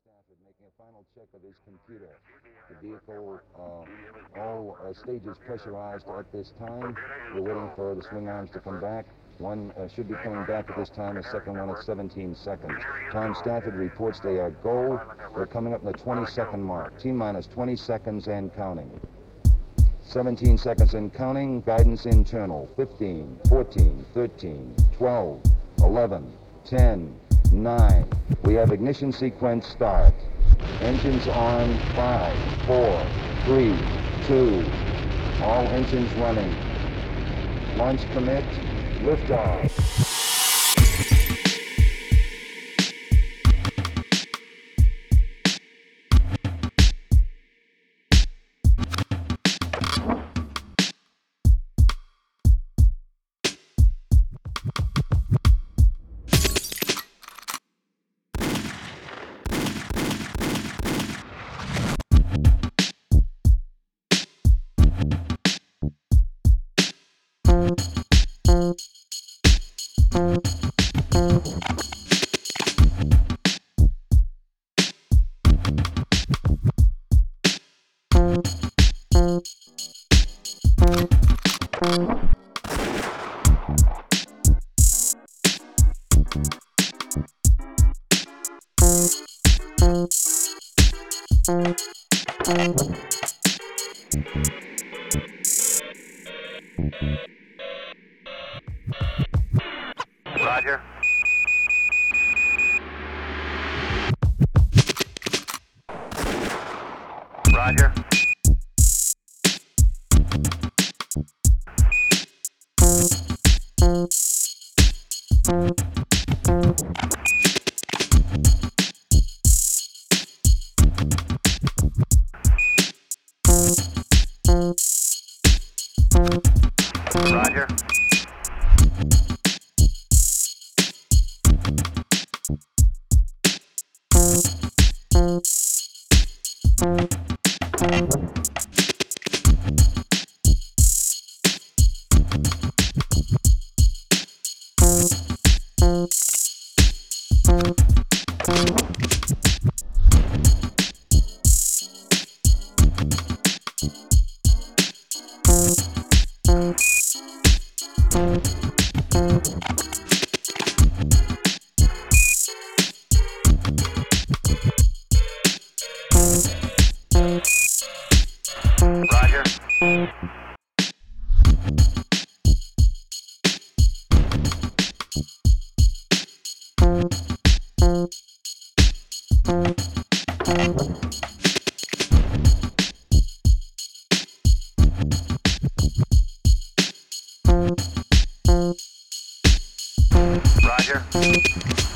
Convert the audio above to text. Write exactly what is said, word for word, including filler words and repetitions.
Stafford making a final check of his computer. The vehicle, uh, all uh, stages pressurized at this time. We're waiting for the swing arms to come back. One uh, should be coming back at this time, the second one at seventeen seconds. Tom Stafford reports they are go. They're coming up in the twenty second mark. T minus twenty seconds and counting. seventeen seconds and counting. Guidance internal. fifteen, fourteen, thirteen, twelve, eleven, ten, nine. We have ignition sequence start. Engines on. Five, four, three, two. All engines running. Launch commit. Liftoff. Roger. Roger. Roger. Roger.